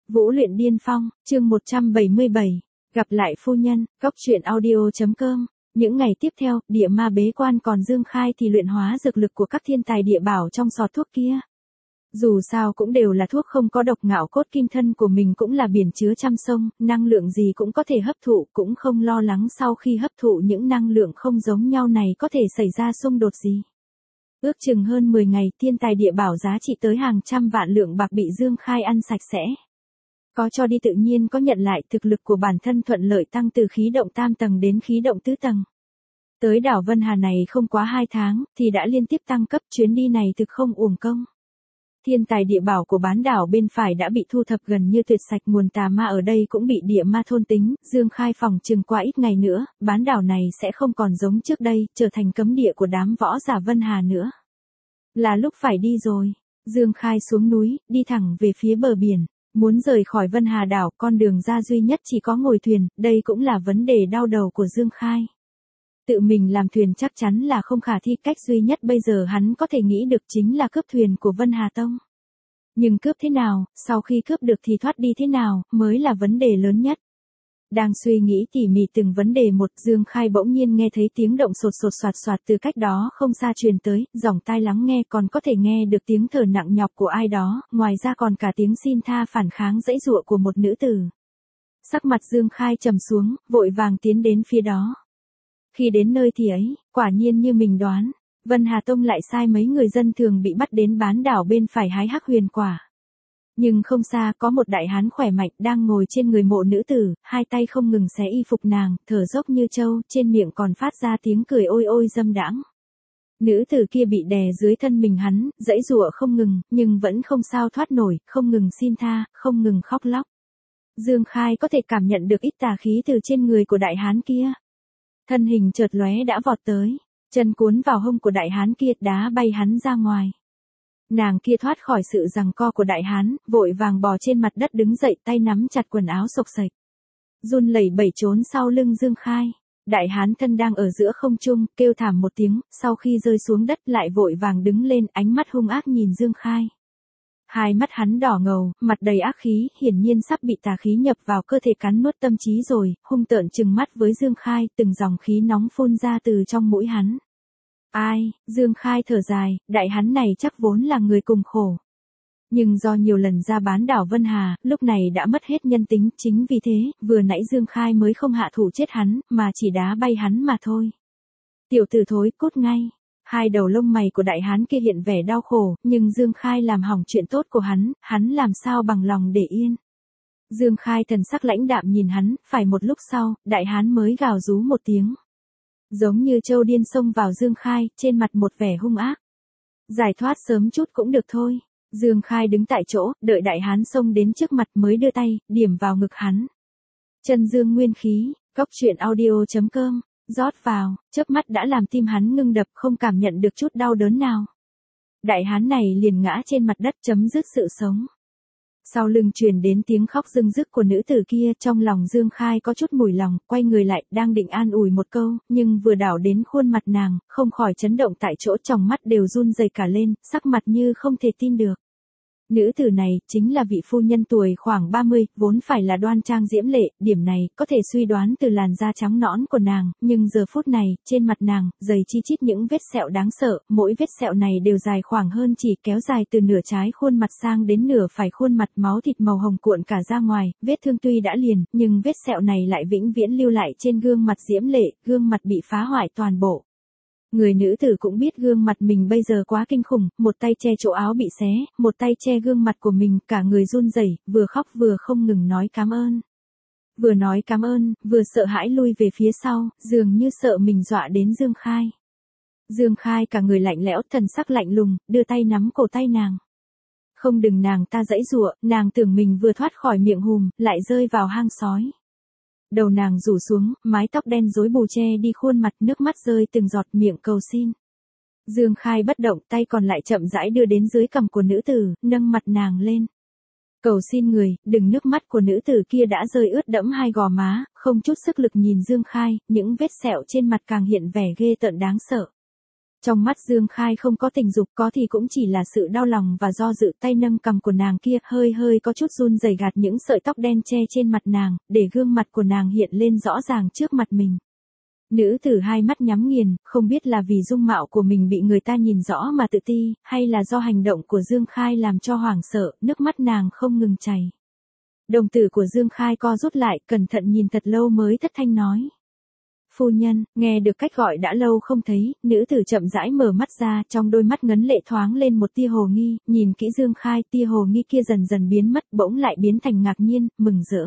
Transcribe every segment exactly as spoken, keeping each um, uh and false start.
Vũ luyện điên phong, chương một trăm bảy mươi bảy. Gặp lại phu nhân, góc truyện audio.com. Những ngày tiếp theo, địa ma bế quan còn Dương Khai thì luyện hóa dược lực của các thiên tài địa bảo trong sọt thuốc kia. Dù sao cũng đều là thuốc không có độc, ngạo cốt kim thân của mình cũng là biển chứa trăm sông, năng lượng gì cũng có thể hấp thụ, cũng không lo lắng sau khi hấp thụ những năng lượng không giống nhau này có thể xảy ra xung đột gì. Ước chừng hơn mười ngày, thiên tài địa bảo giá trị tới hàng trăm vạn lượng bạc bị Dương Khai ăn sạch sẽ. Có cho đi tự nhiên có nhận lại, thực lực của bản thân thuận lợi tăng từ khí động tam tầng đến khí động tứ tầng. Tới đảo Vân Hà này không quá hai tháng, thì đã liên tiếp tăng cấp, chuyến đi này thực không uổng công. Thiên tài địa bảo của bán đảo bên phải đã bị thu thập gần như tuyệt sạch, nguồn tà ma ở đây cũng bị địa ma thôn tính, Dương Khai phòng chừng qua ít ngày nữa, bán đảo này sẽ không còn giống trước đây, trở thành cấm địa của đám võ giả Vân Hà nữa. Là lúc phải đi rồi, Dương Khai xuống núi, đi thẳng về phía bờ biển, muốn rời khỏi Vân Hà đảo, con đường ra duy nhất chỉ có ngồi thuyền, đây cũng là vấn đề đau đầu của Dương Khai. Tự mình làm thuyền chắc chắn là không khả thi, cách duy nhất bây giờ hắn có thể nghĩ được chính là cướp thuyền của Vân Hà Tông. Nhưng cướp thế nào, sau khi cướp được thì thoát đi thế nào, mới là vấn đề lớn nhất. Đang suy nghĩ tỉ mỉ từng vấn đề một, Dương Khai bỗng nhiên nghe thấy tiếng động sột sột soạt soạt từ cách đó không xa truyền tới, dòng tai lắng nghe còn có thể nghe được tiếng thở nặng nhọc của ai đó, ngoài ra còn cả tiếng xin tha phản kháng dãy dụa của một nữ tử. Sắc mặt Dương Khai trầm xuống, vội vàng tiến đến phía đó. Khi đến nơi thì ấy, quả nhiên như mình đoán, Vân Hà Tông lại sai mấy người dân thường bị bắt đến bán đảo bên phải hái hắc huyền quả. Nhưng không xa có một đại hán khỏe mạnh đang ngồi trên người mộ nữ tử, hai tay không ngừng xé y phục nàng, thở dốc như trâu, trên miệng còn phát ra tiếng cười ôi ôi dâm đãng. Nữ tử kia bị đè dưới thân mình hắn, dãy giụa không ngừng, nhưng vẫn không sao thoát nổi, không ngừng xin tha, không ngừng khóc lóc. Dương Khai có thể cảm nhận được ít tà khí từ trên người của đại hán kia. Thân hình chợt lóe đã vọt tới, chân cuốn vào hông của đại hán kia, đá bay hắn ra ngoài. Nàng kia thoát khỏi sự giằng co của đại hán, vội vàng bò trên mặt đất đứng dậy, tay nắm chặt quần áo xộc xệch, run lẩy bẩy trốn sau lưng Dương Khai. Đại hán thân đang ở giữa không trung, kêu thảm một tiếng, sau khi rơi xuống đất lại vội vàng đứng lên, ánh mắt hung ác nhìn Dương Khai. Hai mắt hắn đỏ ngầu, mặt đầy ác khí, hiển nhiên sắp bị tà khí nhập vào cơ thể cắn nuốt tâm trí rồi, hung tợn trừng mắt với Dương Khai, từng dòng khí nóng phun ra từ trong mũi hắn. Ai, Dương Khai thở dài, đại hắn này chắc vốn là người cùng khổ. Nhưng do nhiều lần ra bán đảo Vân Hà, lúc này đã mất hết nhân tính, chính vì thế, vừa nãy Dương Khai mới không hạ thủ chết hắn, mà chỉ đá bay hắn mà thôi. Tiểu tử thối, cút ngay. Hai đầu lông mày của đại hán kia hiện vẻ đau khổ, nhưng Dương Khai làm hỏng chuyện tốt của hắn, hắn làm sao bằng lòng để yên. Dương Khai thần sắc lãnh đạm nhìn hắn, phải một lúc sau, đại hán mới gào rú một tiếng. Giống như trâu điên xông vào Dương Khai, trên mặt một vẻ hung ác. Giải thoát sớm chút cũng được thôi. Dương Khai đứng tại chỗ, đợi đại hán xông đến trước mặt mới đưa tay, điểm vào ngực hắn. Chân dương nguyên khí, góc truyện audio.com. Rót vào, chớp mắt đã làm tim hắn ngưng đập, không cảm nhận được chút đau đớn nào. Đại hán này liền ngã trên mặt đất, chấm dứt sự sống. Sau lưng truyền đến tiếng khóc rưng rức của nữ tử kia, trong lòng Dương Khai có chút mùi lòng, quay người lại, đang định an ủi một câu, nhưng vừa đảo đến khuôn mặt nàng, không khỏi chấn động tại chỗ, tròng mắt đều run rẩy cả lên, sắc mặt như không thể tin được. Nữ tử này, chính là vị phu nhân tuổi khoảng ba mươi, vốn phải là đoan trang diễm lệ, điểm này, có thể suy đoán từ làn da trắng nõn của nàng, nhưng giờ phút này, trên mặt nàng, dày chi chít những vết sẹo đáng sợ, mỗi vết sẹo này đều dài khoảng hơn chỉ, kéo dài từ nửa trái khuôn mặt sang đến nửa phải khuôn mặt, máu thịt màu hồng cuộn cả ra ngoài, vết thương tuy đã liền, nhưng vết sẹo này lại vĩnh viễn lưu lại trên gương mặt diễm lệ, gương mặt bị phá hoại toàn bộ. Người nữ tử cũng biết gương mặt mình bây giờ quá kinh khủng, một tay che chỗ áo bị xé, một tay che gương mặt của mình, cả người run rẩy, vừa khóc vừa không ngừng nói cảm ơn. Vừa nói cảm ơn, vừa sợ hãi lui về phía sau, dường như sợ mình dọa đến Dương Khai. Dương Khai cả người lạnh lẽo, thần sắc lạnh lùng, đưa tay nắm cổ tay nàng. Không đừng nàng ta dãy giụa, nàng tưởng mình vừa thoát khỏi miệng hùm, lại rơi vào hang sói. Đầu nàng rủ xuống, mái tóc đen rối bù che đi khuôn mặt, nước mắt rơi từng giọt, miệng cầu xin. Dương Khai bất động, tay còn lại chậm rãi đưa đến dưới cằm của nữ tử, nâng mặt nàng lên. Cầu xin người, đừng. Nước mắt của nữ tử kia đã rơi ướt đẫm hai gò má, không chút sức lực nhìn Dương Khai, những vết sẹo trên mặt càng hiện vẻ ghê tợn đáng sợ. Trong mắt Dương Khai không có tình dục, có thì cũng chỉ là sự đau lòng và do dự. Tay nâng cằm của nàng kia hơi hơi có chút run rẩy gạt những sợi tóc đen che trên mặt nàng, để gương mặt của nàng hiện lên rõ ràng trước mặt mình. Nữ tử hai mắt nhắm nghiền, không biết là vì dung mạo của mình bị người ta nhìn rõ mà tự ti, hay là do hành động của Dương Khai làm cho hoảng sợ, nước mắt nàng không ngừng chảy. Đồng tử của Dương Khai co rút lại, cẩn thận nhìn thật lâu mới thất thanh nói. Phu nhân, nghe được cách gọi đã lâu không thấy, nữ tử chậm rãi mở mắt ra, trong đôi mắt ngấn lệ thoáng lên một tia hồ nghi, nhìn kỹ Dương Khai, tia hồ nghi kia dần dần biến mất, bỗng lại biến thành ngạc nhiên, mừng rỡ.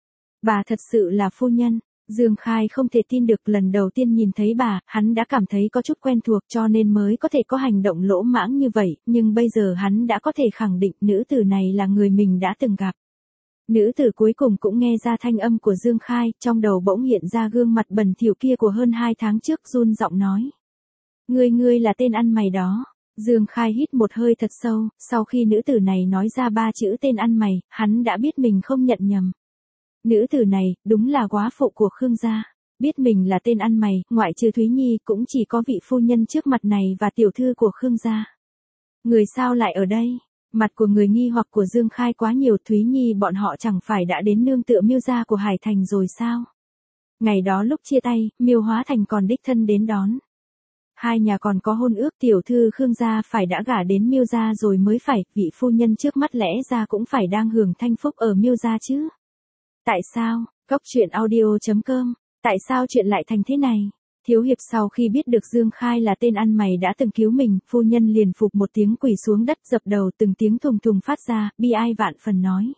Bà thật sự là phu nhân. Dương Khai không thể tin được, lần đầu tiên nhìn thấy bà, hắn đã cảm thấy có chút quen thuộc cho nên mới có thể có hành động lỗ mãng như vậy, nhưng bây giờ hắn đã có thể khẳng định nữ tử này là người mình đã từng gặp. Nữ tử cuối cùng cũng nghe ra thanh âm của Dương Khai, trong đầu bỗng hiện ra gương mặt bẩn thỉu kia của hơn hai tháng trước, run giọng nói. Ngươi ngươi là tên ăn mày đó. Dương Khai hít một hơi thật sâu, sau khi nữ tử này nói ra ba chữ tên ăn mày, hắn đã biết mình không nhận nhầm. Nữ tử này, đúng là góa phụ của Khương gia. Biết mình là tên ăn mày, ngoại trừ Thúy Nhi cũng chỉ có vị phu nhân trước mặt này và tiểu thư của Khương gia. Người sao lại ở đây? Mặt của người nghi hoặc của Dương Khai quá nhiều. Thúy Nhi bọn họ chẳng phải đã đến nương tựa Miêu gia của Hải Thành rồi sao? Ngày đó lúc chia tay, Miêu Hóa Thành còn đích thân đến đón. Hai nhà còn có hôn ước, tiểu thư Khương gia phải đã gả đến Miêu gia rồi mới phải, vị phu nhân trước mắt lẽ ra cũng phải đang hưởng thanh phúc ở Miêu gia chứ. Tại sao? Góc truyện audio chấm com. Tại sao chuyện lại thành thế này? Thiếu hiệp sau khi biết được Dương Khai là tên ăn mày đã từng cứu mình, phu nhân liền phục một tiếng quỳ xuống đất dập đầu, từng tiếng thùng thùng phát ra, bi ai vạn phần nói.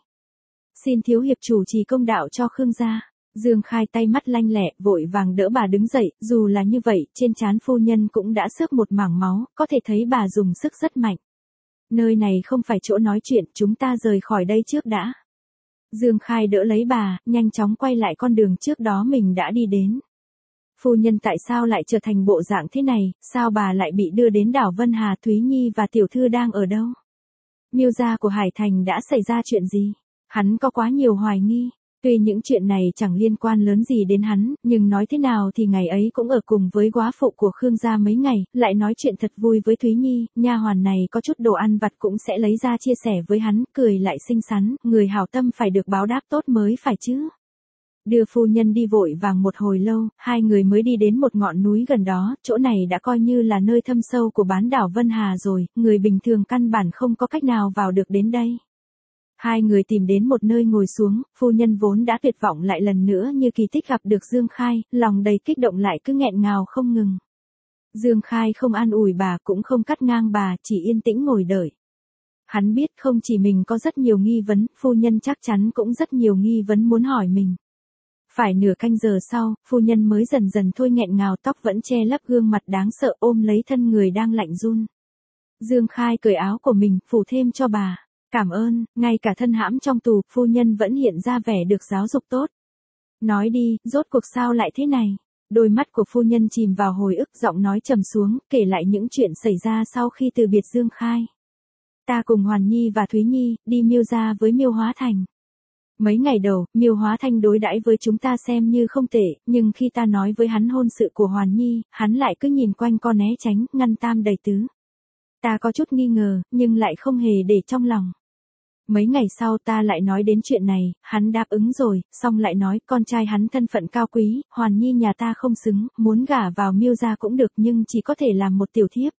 Xin thiếu hiệp chủ trì công đạo cho Khương gia. Dương Khai tay mắt lanh lẹ, vội vàng đỡ bà đứng dậy, dù là như vậy, trên trán phu nhân cũng đã xước một mảng máu, có thể thấy bà dùng sức rất mạnh. Nơi này không phải chỗ nói chuyện, chúng ta rời khỏi đây trước đã. Dương Khai đỡ lấy bà, nhanh chóng quay lại con đường trước đó mình đã đi đến. Phu nhân tại sao lại trở thành bộ dạng thế này, sao bà lại bị đưa đến đảo Vân Hà? Thúy Nhi và tiểu thư đang ở đâu? Miêu gia của Hải Thành đã xảy ra chuyện gì? Hắn có quá nhiều hoài nghi. Tuy những chuyện này chẳng liên quan lớn gì đến hắn, nhưng nói thế nào thì ngày ấy cũng ở cùng với góa phụ của Khương gia mấy ngày, lại nói chuyện thật vui với Thúy Nhi, nha hoàn này có chút đồ ăn vặt cũng sẽ lấy ra chia sẻ với hắn, cười lại xinh xắn, người hảo tâm phải được báo đáp tốt mới phải chứ. Đưa phu nhân đi vội vàng một hồi lâu, hai người mới đi đến một ngọn núi gần đó, chỗ này đã coi như là nơi thâm sâu của bán đảo Vân Hà rồi, người bình thường căn bản không có cách nào vào được đến đây. Hai người tìm đến một nơi ngồi xuống, phu nhân vốn đã tuyệt vọng lại lần nữa như kỳ tích gặp được Dương Khai, lòng đầy kích động lại cứ nghẹn ngào không ngừng. Dương Khai không an ủi bà cũng không cắt ngang bà, chỉ yên tĩnh ngồi đợi. Hắn biết không chỉ mình có rất nhiều nghi vấn, phu nhân chắc chắn cũng rất nhiều nghi vấn muốn hỏi mình. Phải nửa canh giờ sau, phu nhân mới dần dần thôi nghẹn ngào, tóc vẫn che lấp gương mặt đáng sợ, ôm lấy thân người đang lạnh run. Dương Khai cởi áo của mình, phủ thêm cho bà. Cảm ơn, ngay cả thân hãm trong tù, phu nhân vẫn hiện ra vẻ được giáo dục tốt. Nói đi, rốt cuộc sao lại thế này? Đôi mắt của phu nhân chìm vào hồi ức, giọng nói trầm xuống, kể lại những chuyện xảy ra sau khi từ biệt Dương Khai. Ta cùng Hoàn Nhi và Thúy Nhi, đi Miêu gia với Miêu Hóa Thành. Mấy ngày đầu, Miêu Hóa Thành đối đãi với chúng ta xem như không tệ, nhưng khi ta nói với hắn hôn sự của Hoàn Nhi, hắn lại cứ nhìn quanh co né tránh, ngăn tam đầy tứ. Ta có chút nghi ngờ, nhưng lại không hề để trong lòng. Mấy ngày sau ta lại nói đến chuyện này, hắn đáp ứng rồi, xong lại nói con trai hắn thân phận cao quý, Hoàn Nhi nhà ta không xứng, muốn gả vào Miêu gia cũng được nhưng chỉ có thể làm một tiểu thiếp.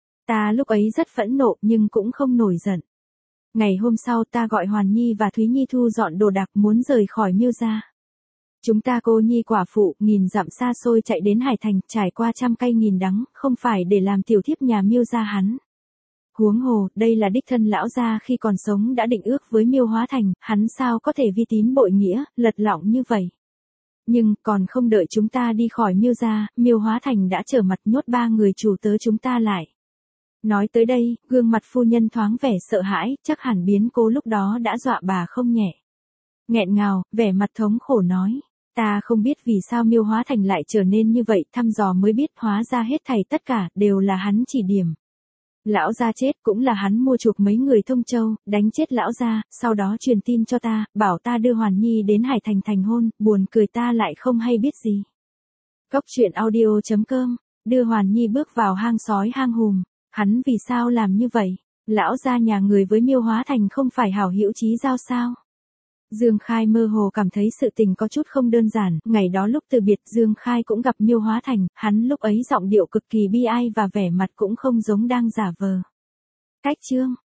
Ta lúc ấy rất phẫn nộ nhưng cũng không nổi giận. Ngày hôm sau ta gọi Hoàn Nhi và Thúy Nhi thu dọn đồ đạc muốn rời khỏi Miêu gia. Chúng ta cô nhi quả phụ, nghìn dặm xa xôi chạy đến Hải Thành, trải qua trăm cay nghìn đắng, không phải để làm tiểu thiếp nhà Miêu gia hắn. Huống hồ, đây là đích thân lão gia khi còn sống đã định ước với Miêu Hóa Thành, hắn sao có thể vi tín bội nghĩa, lật lọng như vậy. Nhưng, còn không đợi chúng ta đi khỏi Miêu gia, Miêu Hóa Thành đã trở mặt nhốt ba người chủ tớ chúng ta lại. Nói tới đây, gương mặt phu nhân thoáng vẻ sợ hãi, chắc hẳn biến cố lúc đó đã dọa bà không nhẹ. Nghẹn ngào, vẻ mặt thống khổ nói. Ta không biết vì sao Miêu Hóa Thành lại trở nên như vậy, thăm dò mới biết hóa ra hết thảy tất cả, đều là hắn chỉ điểm. Lão gia chết cũng là hắn mua chuộc mấy người Thông Châu, đánh chết lão gia, sau đó truyền tin cho ta, bảo ta đưa Hoàn Nhi đến Hải Thành thành hôn, buồn cười ta lại không hay biết gì. Góc truyện audio chấm com Đưa Hoàn Nhi bước vào hang sói hang hùm. Hắn vì sao làm như vậy? Lão gia nhà người với Miêu Hóa Thành không phải hảo hữu chí giao sao? Dương Khai mơ hồ cảm thấy sự tình có chút không đơn giản, ngày đó lúc từ biệt Dương Khai cũng gặp Miêu Hóa Thành, hắn lúc ấy giọng điệu cực kỳ bi ai và vẻ mặt cũng không giống đang giả vờ. Cách chương